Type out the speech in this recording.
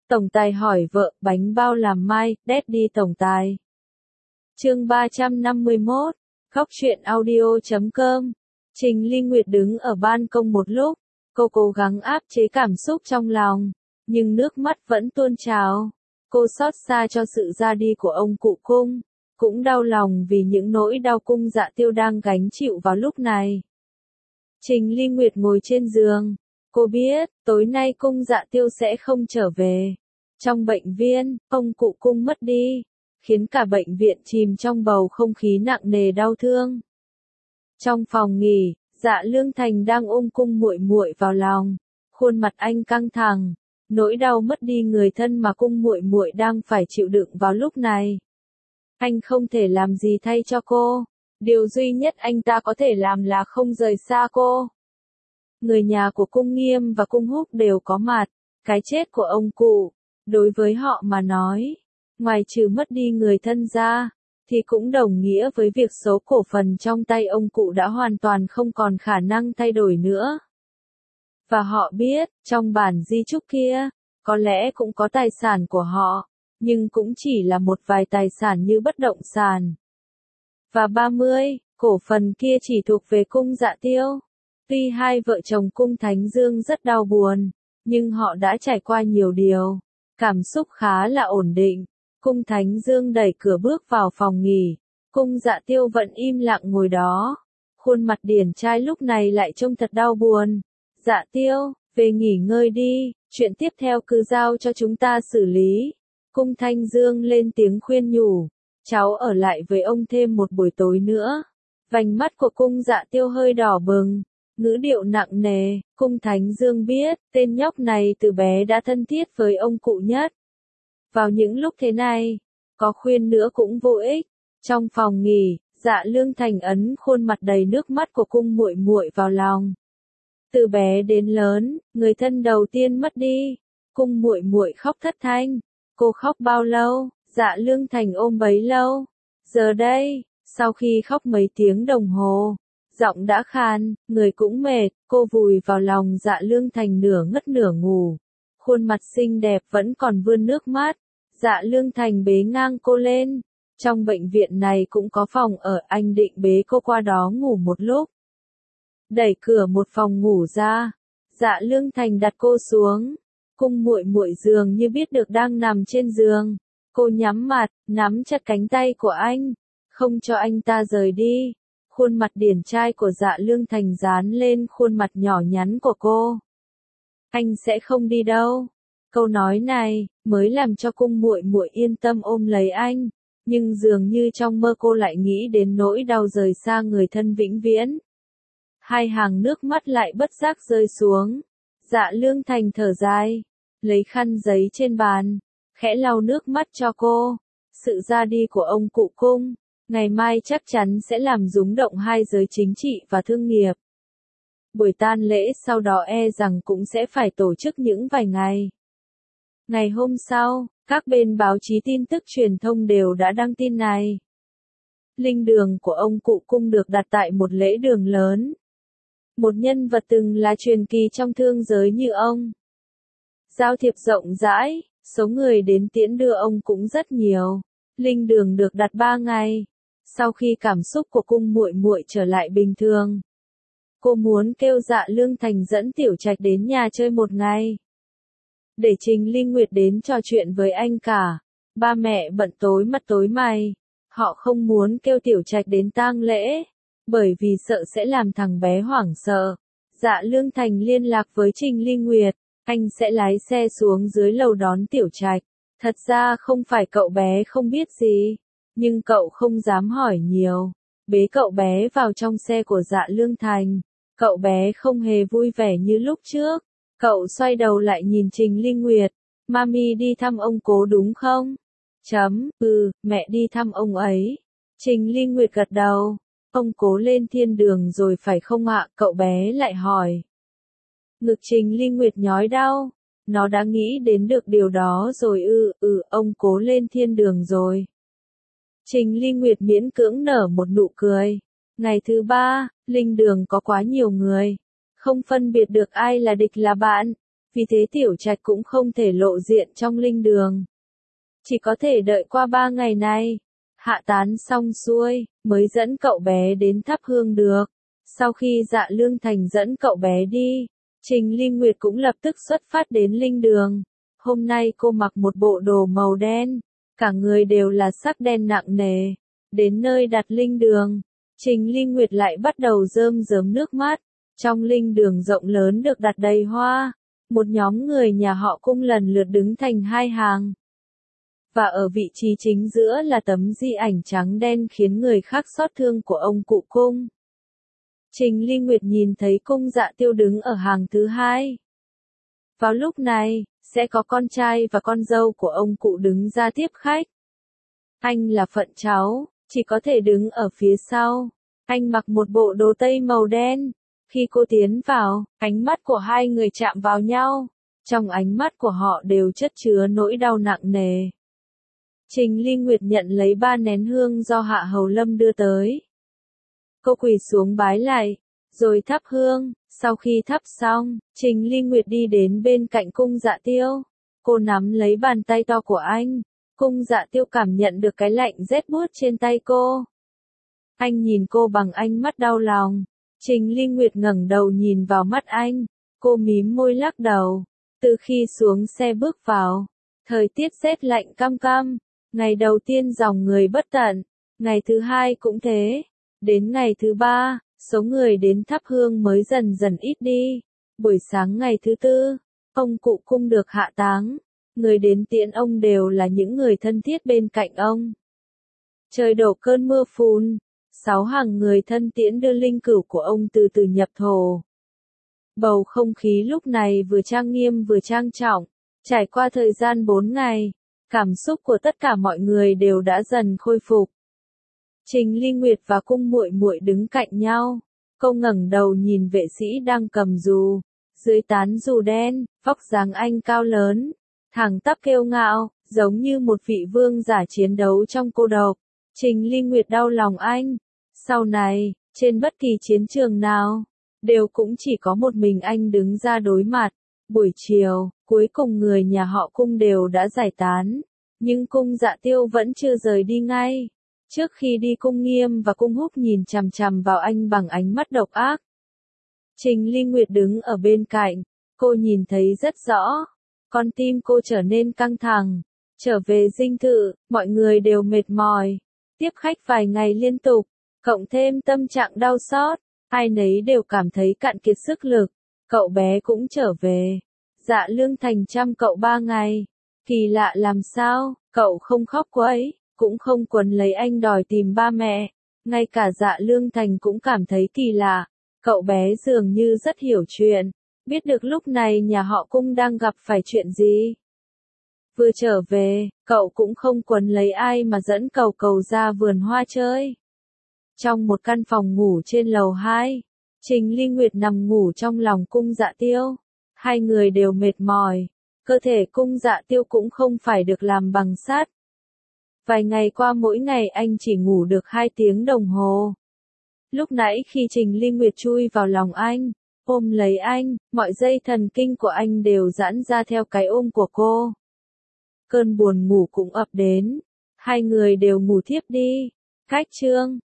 Tổng tài hỏi vợ, bánh bao làm mai, Daddy tổng tài. Chương 351, Khóc chuyện audio.com. Trình Ly Nguyệt đứng ở ban công một lúc, cô cố gắng áp chế cảm xúc trong lòng, nhưng nước mắt vẫn tuôn trào. Cô xót xa cho sự ra đi của ông cụ Cung, cũng đau lòng vì những nỗi đau Cung Dạ Tiêu đang gánh chịu vào lúc này. Trình Ly Nguyệt ngồi trên giường, cô biết, tối nay Cung Dạ Tiêu sẽ không trở về. Trong bệnh viện, ông cụ Cung mất đi, khiến cả bệnh viện chìm trong bầu không khí nặng nề đau thương. Trong phòng nghỉ, Dạ Lương Thành đang ôm Cung muội muội vào lòng, khuôn mặt anh căng thẳng, nỗi đau mất đi người thân mà Cung muội muội đang phải chịu đựng vào lúc này. Anh không thể làm gì thay cho cô, điều duy nhất anh ta có thể làm là không rời xa cô. Người nhà của Cung Nghiêm và Cung Húc đều có mặt, cái chết của ông cụ, đối với họ mà nói, ngoài trừ mất đi người thân ra, thì cũng đồng nghĩa với việc số cổ phần trong tay ông cụ đã hoàn toàn không còn khả năng thay đổi nữa. Và họ biết, trong bản di chúc kia, có lẽ cũng có tài sản của họ, nhưng cũng chỉ là một vài tài sản như bất động sản. Và 30, cổ phần kia chỉ thuộc về Cung Dạ Tiêu. Tuy hai vợ chồng Cung Thánh Dương rất đau buồn, nhưng họ đã trải qua nhiều điều, cảm xúc khá là ổn định. Cung Thánh Dương đẩy cửa bước vào phòng nghỉ, Cung Dạ Tiêu vẫn im lặng ngồi đó. Khuôn mặt điển trai lúc này lại trông thật đau buồn. Dạ Tiêu, về nghỉ ngơi đi, chuyện tiếp theo cứ giao cho chúng ta xử lý. Cung Thanh Dương lên tiếng khuyên nhủ, cháu ở lại với ông thêm một buổi tối nữa. Vành mắt của Cung Dạ Tiêu hơi đỏ bừng, ngữ điệu nặng nề. Cung Thánh Dương biết, tên nhóc này từ bé đã thân thiết với ông cụ nhất. Vào những lúc thế này, có khuyên nữa cũng vô ích. Trong phòng nghỉ, Dạ Lương Thành ấn khuôn mặt đầy nước mắt của Cung muội muội vào lòng. Từ bé đến lớn, người thân đầu tiên mất đi, Cung muội muội khóc thất thanh. Cô khóc bao lâu, Dạ Lương Thành ôm bấy lâu. Giờ đây, sau khi khóc mấy tiếng đồng hồ, giọng đã khan, người cũng mệt, cô vùi vào lòng Dạ Lương Thành nửa ngất nửa ngủ. Khuôn mặt xinh đẹp vẫn còn vươn nước mắt. Dạ Lương Thành bế ngang cô lên. Trong bệnh viện này cũng có phòng ở, anh định bế cô qua đó ngủ một lúc. Đẩy cửa một phòng ngủ ra, Dạ Lương Thành đặt cô xuống. Cung muội muội dường như biết được đang nằm trên giường. Cô nhắm mặt, nắm chặt cánh tay của anh, không cho anh ta rời đi. Khuôn mặt điển trai của Dạ Lương Thành dán lên khuôn mặt nhỏ nhắn của cô. Anh sẽ không đi đâu. Câu nói này mới làm cho Cung muội muội yên tâm ôm lấy anh, nhưng dường như trong mơ cô lại nghĩ đến nỗi đau rời xa người thân vĩnh viễn. Hai hàng nước mắt lại bất giác rơi xuống. Dạ Lương Thành thở dài, lấy khăn giấy trên bàn, khẽ lau nước mắt cho cô. Sự ra đi của ông cụ Cung, ngày mai chắc chắn sẽ làm rúng động hai giới chính trị và thương nghiệp. Buổi tang lễ sau đó rằng cũng sẽ phải tổ chức những vài ngày. Ngày hôm sau, các bên báo chí tin tức truyền thông đều đã đăng tin này. Linh đường của ông cụ Cung được đặt tại một lễ đường lớn. Một nhân vật từng là truyền kỳ trong thương giới như ông. Giao thiệp rộng rãi, số người đến tiễn đưa ông cũng rất nhiều. Linh đường được đặt 3 ngày. Sau khi cảm xúc của Cung muội muội trở lại bình thường, cô muốn kêu Dạ Lương Thành dẫn Tiểu Trạch đến nhà chơi một ngày. Để Trình Ly Nguyệt đến trò chuyện với anh cả. Ba mẹ bận tối mặt tối mày. Họ không muốn kêu Tiểu Trạch đến tang lễ, bởi vì sợ sẽ làm thằng bé hoảng sợ. Dạ Lương Thành liên lạc với Trình Ly Nguyệt, anh sẽ lái xe xuống dưới lầu đón Tiểu Trạch. Thật ra không phải cậu bé không biết gì, nhưng cậu không dám hỏi nhiều. Bế cậu bé vào trong xe của Dạ Lương Thành, cậu bé không hề vui vẻ như lúc trước. Cậu xoay đầu lại nhìn Trình Ly Nguyệt, Mami đi thăm ông cố đúng không? Mẹ đi thăm ông ấy. Trình Ly Nguyệt gật đầu. Ông cố lên thiên đường rồi phải không ạ? Cậu bé lại hỏi. Ngực Trình Ly Nguyệt nhói đau. Nó đã nghĩ đến được điều đó rồi ông cố lên thiên đường rồi. Trình Ly Nguyệt miễn cưỡng nở một nụ cười. Ngày thứ 3, linh đường có quá nhiều người. Không phân biệt được ai là địch là bạn. vì thế Tiểu Trạch cũng không thể lộ diện trong linh đường. Chỉ có thể đợi qua 3 ngày này, hạ tán xong xuôi, mới dẫn cậu bé đến thắp hương được. Sau khi Dạ Lương Thành dẫn cậu bé đi, Trình Ly Nguyệt cũng lập tức xuất phát đến linh đường. Hôm nay cô mặc một bộ đồ màu đen, cả người đều là sắc đen nặng nề. Đến nơi đặt linh đường, Trình Ly Nguyệt lại bắt đầu rơm rớm nước mắt. Trong linh đường rộng lớn được đặt đầy hoa, một nhóm người nhà họ Cung lần lượt đứng thành 2 hàng. Và ở vị trí chính giữa là tấm di ảnh trắng đen khiến người khác xót thương của ông cụ Cung. Trình Ly Nguyệt nhìn thấy Cung Dạ Tiêu đứng ở hàng thứ 2. Vào lúc này, sẽ có con trai và con dâu của ông cụ đứng ra tiếp khách. Anh là phận cháu, chỉ có thể đứng ở phía sau. Anh mặc một bộ đồ tây màu đen. Khi cô tiến vào, ánh mắt của hai người chạm vào nhau. Trong ánh mắt của họ đều chất chứa nỗi đau nặng nề. Trình Ly Nguyệt nhận lấy 3 nén hương do Hạ Hầu Lâm đưa tới. Cô quỳ xuống bái lại, rồi thắp hương. Sau khi thắp xong, Trình Ly Nguyệt đi đến bên cạnh Cung Dạ Tiêu. Cô nắm lấy bàn tay to của anh. Cung Dạ Tiêu cảm nhận được cái lạnh rét buốt trên tay cô. Anh nhìn cô bằng ánh mắt đau lòng. Trình Ly Nguyệt ngẩng đầu nhìn vào mắt anh. Cô mím môi lắc đầu. Từ khi xuống xe bước vào, thời tiết rét lạnh căm căm. Ngày đầu tiên dòng người bất tận. Ngày thứ 2 cũng thế. Đến ngày thứ 3, số người đến thắp hương mới dần dần ít đi. Buổi sáng ngày thứ 4, ông cụ Cung được hạ táng. Người đến tiễn ông đều là những người thân thiết bên cạnh ông. Trời đổ cơn mưa phùn. 6 hàng người thân tiễn đưa linh cữu của ông từ từ nhập thổ. Bầu không khí lúc này vừa trang nghiêm vừa trang trọng. Trải qua thời gian 4 ngày, cảm xúc của tất cả mọi người đều đã dần khôi phục. Trình Ly Nguyệt và Cung Muội Muội đứng cạnh nhau. Cô ngẩng đầu nhìn vệ sĩ đang cầm dù. Dưới tán dù đen, vóc dáng anh cao lớn, thẳng tắp kiêu ngạo, giống như một vị vương giả chiến đấu trong cô độc. Trình Ly Nguyệt đau lòng anh. Sau này, trên bất kỳ chiến trường nào, đều cũng chỉ có một mình anh đứng ra đối mặt. Buổi chiều, cuối cùng người nhà họ Cung đều đã giải tán. Nhưng Cung Dạ Tiêu vẫn chưa rời đi ngay. Trước khi đi Cung Nghiêm và Cung Húc nhìn chằm chằm vào anh bằng ánh mắt độc ác. Trình Ly Nguyệt đứng ở bên cạnh, cô nhìn thấy rất rõ. Con tim cô trở nên căng thẳng. Trở về dinh thự, mọi người đều mệt mỏi. Tiếp khách vài ngày liên tục, cộng thêm tâm trạng đau xót, ai nấy đều cảm thấy cạn kiệt sức lực. Cậu bé cũng trở về. Dạ Lương Thành chăm cậu 3 ngày. Kỳ lạ làm sao, cậu không khóc quấy, cũng không quấn lấy anh đòi tìm ba mẹ. Ngay cả Dạ Lương Thành cũng cảm thấy kỳ lạ. Cậu bé dường như rất hiểu chuyện, biết được lúc này nhà họ Cung đang gặp phải chuyện gì. Vừa trở về, cậu cũng không quấn lấy ai mà dẫn Cầu Cầu ra vườn hoa chơi. Trong một căn phòng ngủ trên lầu 2, Trình Ly Nguyệt nằm ngủ trong lòng Cung Dạ Tiêu. Hai người đều mệt mỏi, cơ thể Cung Dạ Tiêu cũng không phải được làm bằng sắt. Vài ngày qua mỗi ngày anh chỉ ngủ được 2 tiếng đồng hồ. Lúc nãy khi Trình Ly Nguyệt chui vào lòng anh, ôm lấy anh, mọi dây thần kinh của anh đều giãn ra theo cái ôm của cô. Cơn buồn ngủ cũng ập đến. Hai người đều ngủ thiếp đi. Cách chương